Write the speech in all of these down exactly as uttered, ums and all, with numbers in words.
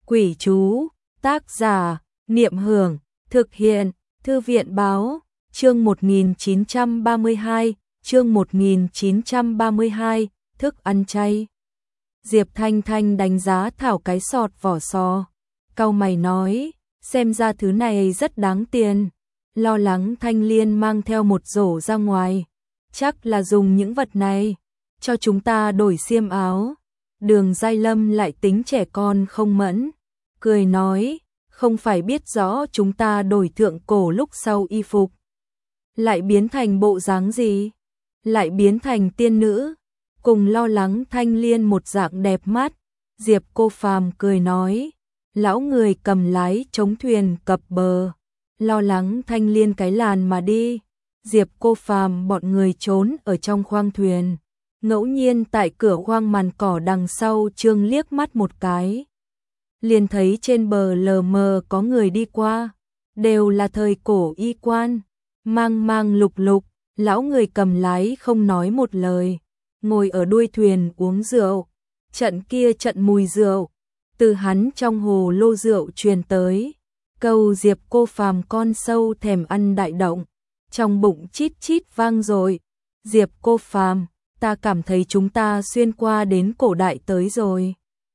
Quỷ chú, tác giả, Niệm Hưởng, thực hiện, Thư viện báo, chương một nghìn chín trăm ba mươi hai, chương một nghìn chín trăm ba mươi hai, thức ăn chay. Diệp Thanh Thanh đánh giá thảo cái sọt vỏ sò, cau mày nói, xem ra thứ này rất đáng tiền. Lo lắng Thanh Liên mang theo một rổ ra ngoài, chắc là dùng những vật này cho chúng ta đổi xiêm áo. Đường Giai Lâm lại tính trẻ con không mẫn, cười nói, không phải biết rõ chúng ta đổi thượng cổ lúc sau y phục lại biến thành bộ dáng gì, lại biến thành tiên nữ. Cùng Lo lắng Thanh Liên một dạng đẹp mắt, Diệp Cô Phàm cười nói, lão người cầm lái chống thuyền cập bờ. Lo lắng Thanh Liên cái làn mà đi. Diệp Cô Phàm bọn người trốn ở trong khoang thuyền, ngẫu nhiên tại cửa khoang màn cỏ đằng sau trương liếc mắt một cái, liền thấy trên bờ lờ mờ có người đi qua, đều là thời cổ y quan, mang mang lục lục. Lão người cầm lái không nói một lời, ngồi ở đuôi thuyền uống rượu. Trận kia trận mùi rượu từ hắn trong hồ lô rượu truyền tới, câu Diệp Cô Phàm con sâu thèm ăn đại động, trong bụng chít chít vang rồi. Diệp Cô Phàm, ta cảm thấy chúng ta xuyên qua đến cổ đại tới rồi.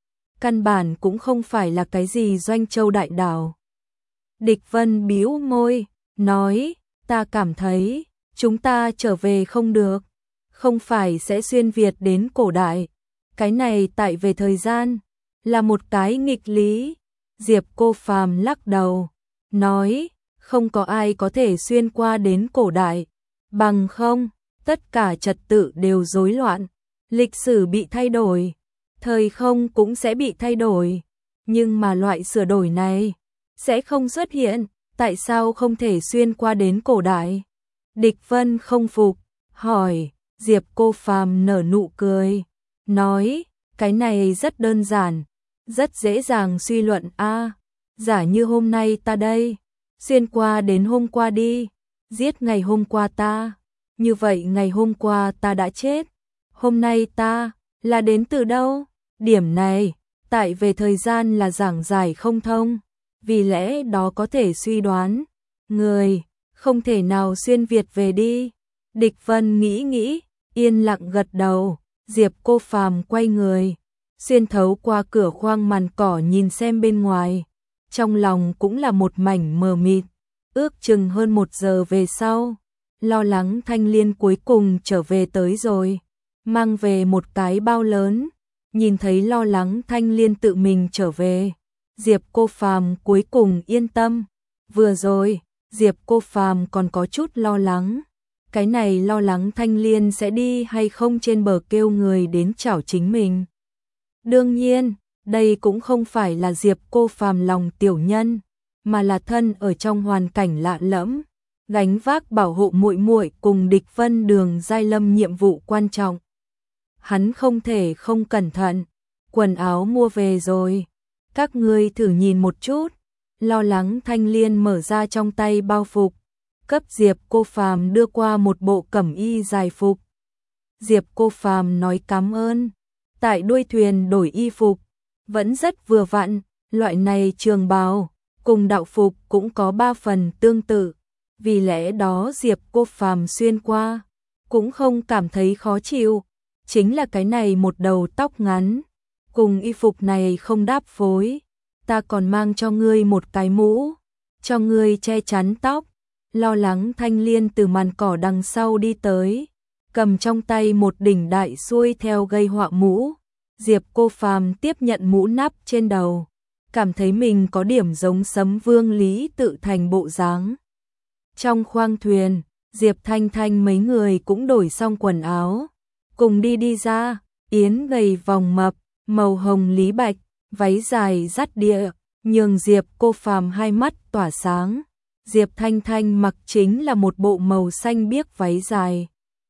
Căn bản cũng không phải là cái gì Doanh Châu đại đảo. Địch Vân bĩu môi, nói, ta cảm thấy chúng ta trở về không được, không phải sẽ xuyên Việt đến cổ đại. Cái này tại về thời gian là một cái nghịch lý. Diệp Cô Phàm lắc đầu, nói, không có ai có thể xuyên qua đến cổ đại, bằng không tất cả trật tự đều rối loạn, lịch sử bị thay đổi, thời không cũng sẽ bị thay đổi, nhưng mà loại sửa đổi này sẽ không xuất hiện, tại sao không thể xuyên qua đến cổ đại? Địch Vân không phục, hỏi. Diệp Cô Phàm nở nụ cười, nói, cái này rất đơn giản, rất dễ dàng suy luận a. À, giả như hôm nay ta đây, xuyên qua đến hôm qua đi, giết ngày hôm qua ta, như vậy ngày hôm qua ta đã chết, hôm nay ta là đến từ đâu? Điểm này, tại về thời gian là giảng giải không thông, vì lẽ đó có thể suy đoán, người không thể nào xuyên Việt về đi. Địch Vân nghĩ nghĩ, yên lặng gật đầu. Diệp Cô Phàm quay người, xuyên thấu qua cửa khoang màn cỏ nhìn xem bên ngoài, trong lòng cũng là một mảnh mờ mịt. Ước chừng hơn một giờ về sau, Lo lắng Thanh Liên cuối cùng trở về tới rồi, mang về một cái bao lớn. Nhìn thấy Lo lắng Thanh Liên tự mình trở về, Diệp Cô Phàm cuối cùng yên tâm. Vừa rồi, Diệp Cô Phàm còn có chút lo lắng, cái này lo lắng Thanh Liên sẽ đi hay không trên bờ kêu người đến chảo chính mình. Đương nhiên, đây cũng không phải là Diệp Cô Phàm lòng tiểu nhân, mà là thân ở trong hoàn cảnh lạ lẫm, gánh vác bảo hộ muội muội cùng Địch Vân Đường Giai Lâm nhiệm vụ quan trọng. Hắn không thể không cẩn thận. Quần áo mua về rồi, các ngươi thử nhìn một chút. Lo lắng Thanh Liên mở ra trong tay bao phục, cấp Diệp Cô Phàm đưa qua một bộ cẩm y dài phục. Diệp Cô Phàm nói cảm ơn. Tại đuôi thuyền đổi y phục vẫn rất vừa vặn, loại này trường bào cùng đạo phục cũng có ba phần tương tự, vì lẽ đó Diệp Cô Phàm xuyên qua cũng không cảm thấy khó chịu. Chính là cái này một đầu tóc ngắn cùng y phục này không đáp phối, ta còn mang cho ngươi một cái mũ cho ngươi che chắn tóc. Lo lắng Thanh Liên từ màn cỏ đằng sau đi tới, cầm trong tay một đỉnh đại xuôi theo gây họa mũ. Diệp Cô Phàm tiếp nhận mũ nắp trên đầu, cảm thấy mình có điểm giống Sấm Vương Lý Tự Thành bộ dáng. Trong khoang thuyền, Diệp Thanh Thanh mấy người cũng đổi xong quần áo, cùng đi đi ra. Yến gầy vòng mập, màu hồng lý bạch, váy dài dắt địa, nhường Diệp Cô Phàm hai mắt tỏa sáng. Diệp Thanh Thanh mặc chính là một bộ màu xanh biếc váy dài.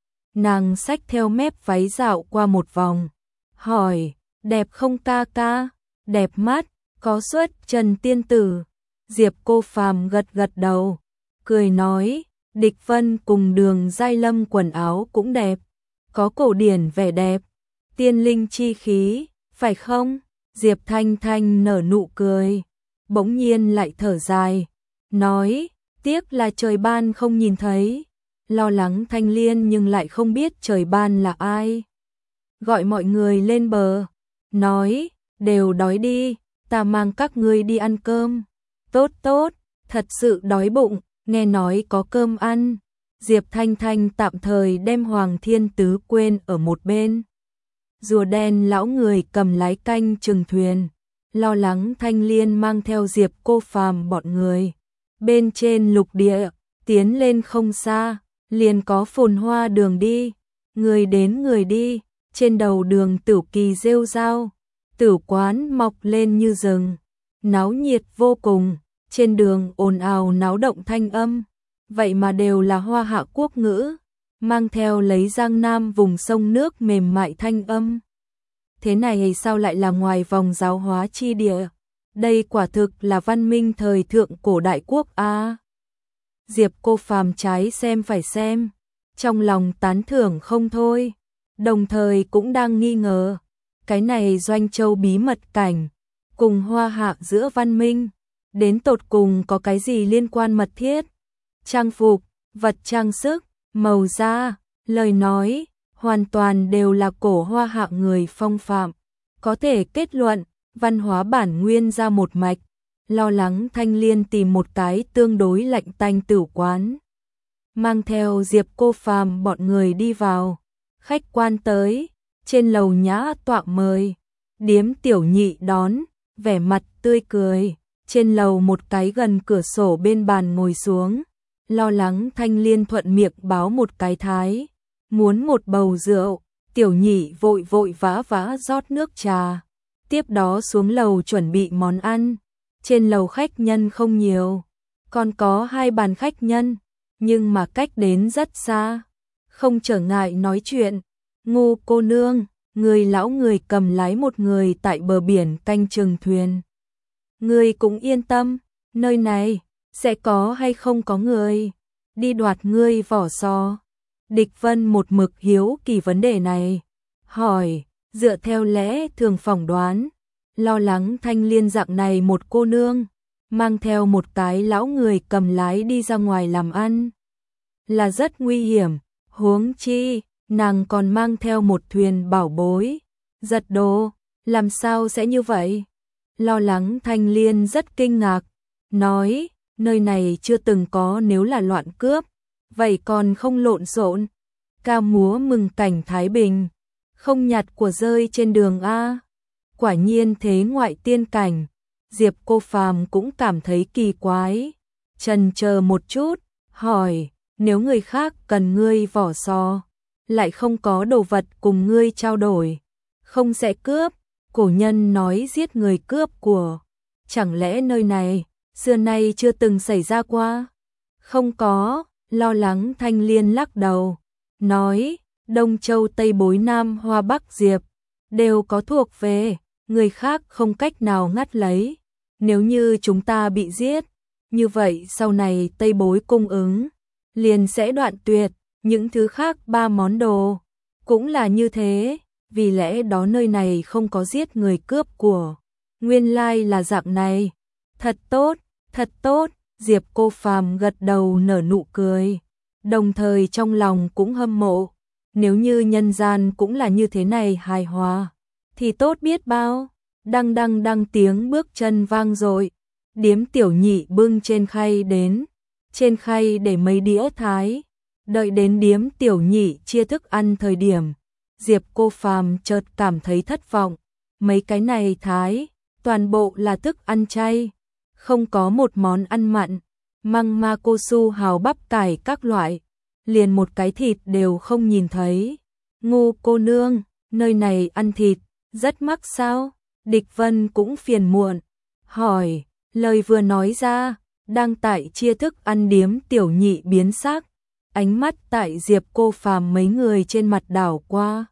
Nàng xách theo mép váy dạo qua một vòng, hỏi, đẹp không ca ca? Đẹp mắt, có xuất Trần tiên tử. Diệp Cô Phàm gật gật đầu, cười nói, Địch Vân cùng Đường Giai Lâm quần áo cũng đẹp, có cổ điển vẻ đẹp, tiên linh chi khí, phải không? Diệp Thanh Thanh nở nụ cười, bỗng nhiên lại thở dài, nói, tiếc là trời ban không nhìn thấy, lo lắng Thanh Liên nhưng lại không biết trời ban là ai. Gọi mọi người lên bờ, nói, đều đói đi, ta mang các ngươi đi ăn cơm. Tốt tốt, thật sự đói bụng, nghe nói có cơm ăn. Diệp Thanh Thanh tạm thời đem Hoàng Thiên Tứ quên ở một bên. Rùa đen lão người cầm lái canh chừng thuyền, lo lắng Thanh Liên mang theo Diệp Cô Phàm bọn người. Bên trên lục địa, tiến lên không xa, liền có phồn hoa đường đi, người đến người đi, trên đầu đường Tửu Kỳ rêu rao, Tửu quán mọc lên như rừng, náo nhiệt vô cùng, trên đường ồn ào náo động thanh âm, vậy mà đều là Hoa Hạ quốc ngữ, mang theo lấy Giang Nam vùng sông nước mềm mại thanh âm. Thế này sao lại là ngoài vòng giáo hóa chi địa? Đây quả thực là văn minh thời thượng cổ đại quốc a. À. Diệp Cô Phàm trái xem phải xem, trong lòng tán thưởng không thôi, đồng thời cũng đang nghi ngờ, cái này Doanh Châu bí mật cảnh, cùng Hoa Hạ giữa văn minh, đến tột cùng có cái gì liên quan mật thiết? Trang phục, vật trang sức, màu da, lời nói, hoàn toàn đều là cổ Hoa Hạ người phong phạm, có thể kết luận, văn hóa bản nguyên ra một mạch, lo lắng Thanh Liên tìm một cái tương đối lạnh tanh tử quán. Mang theo Diệp Cô Phàm bọn người đi vào, khách quan tới, trên lầu nhã tọa mời, điếm tiểu nhị đón, vẻ mặt tươi cười, trên lầu một cái gần cửa sổ bên bàn ngồi xuống, lo lắng Thanh Liên thuận miệng báo một cái thái, muốn một bầu rượu, tiểu nhị vội vội vã vã rót nước trà, tiếp đó xuống lầu chuẩn bị món ăn, trên lầu khách nhân không nhiều, còn có hai bàn khách nhân, nhưng mà cách đến rất xa, không trở ngại nói chuyện. Ngô cô nương, người lão người cầm lái một người tại bờ biển canh chừng thuyền. Người cũng yên tâm, nơi này sẽ có hay không có người đi đoạt ngươi vỏ sò. Địch Vân một mực hiếu kỳ vấn đề này, hỏi, dựa theo lẽ thường phỏng đoán, lo lắng Thanh Liên dạng này một cô nương, mang theo một cái lão người cầm lái đi ra ngoài làm ăn, là rất nguy hiểm, huống chi, nàng còn mang theo một thuyền bảo bối, giật đồ, làm sao sẽ như vậy? Lo lắng Thanh Liên rất kinh ngạc, nói, nơi này chưa từng có, nếu là loạn cướp, vậy còn không lộn xộn, ca múa mừng cảnh Thái Bình, không nhặt của rơi trên đường a. Quả nhiên thế ngoại tiên cảnh, Diệp Cô Phàm cũng cảm thấy kỳ quái, chần chờ một chút, hỏi, nếu người khác cần ngươi vỏ sò, lại không có đồ vật cùng ngươi trao đổi, không sẽ cướp, cổ nhân nói giết người cướp của, chẳng lẽ nơi này xưa nay chưa từng xảy ra qua? Không có, lo lắng Thanh Liên lắc đầu, nói, Đông Châu Tây Bối Nam Hoa Bắc Diệp, đều có thuộc về, người khác không cách nào ngắt lấy, nếu như chúng ta bị giết, như vậy sau này Tây Bối cung ứng, liền sẽ đoạn tuyệt, những thứ khác ba món đồ, cũng là như thế, vì lẽ đó nơi này không có giết người cướp của, nguyên lai là dạng này, thật tốt, thật tốt, Diệp Cô Phàm gật đầu nở nụ cười, đồng thời trong lòng cũng hâm mộ, nếu như nhân gian cũng là như thế này hài hòa, thì tốt biết bao. Đăng đăng đăng tiếng bước chân vang dội, điếm tiểu nhị bưng trên khay đến, trên khay để mấy đĩa thái, đợi đến điếm tiểu nhị chia thức ăn thời điểm, Diệp Cô Phàm chợt cảm thấy thất vọng, mấy cái này thái, toàn bộ là thức ăn chay, không có một món ăn mặn, măng ma cô su hào bắp cải các loại, liền một cái thịt đều không nhìn thấy. Ngô cô nương, nơi này ăn thịt, rất mắc sao? Địch Vân cũng phiền muộn, hỏi, lời vừa nói ra, đang tại chia thức ăn điếm tiểu nhị biến sắc, ánh mắt tại Diệp Cô Phàm mấy người trên mặt đảo qua.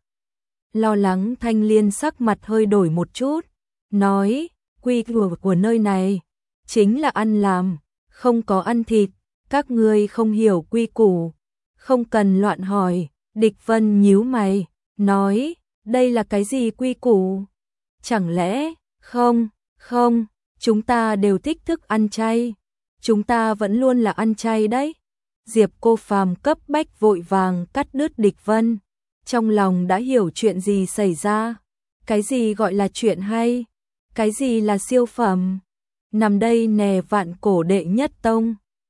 Lo lắng Thanh Liên sắc mặt hơi đổi một chút, nói, quy củ của nơi này, chính là ăn làm, không có ăn thịt, các ngươi không hiểu quy củ, không cần loạn hỏi. Địch Vân nhíu mày, nói, đây là cái gì quy củ? Chẳng lẽ Không, không, chúng ta đều thích thức ăn chay. Chúng ta vẫn luôn là ăn chay đấy. Diệp Cô Phàm cấp bách vội vàng cắt đứt Địch Vân. Trong lòng đã hiểu chuyện gì xảy ra. Cái gì gọi là chuyện hay? Cái gì là siêu phẩm? Nằm đây nè vạn cổ đệ nhất tông.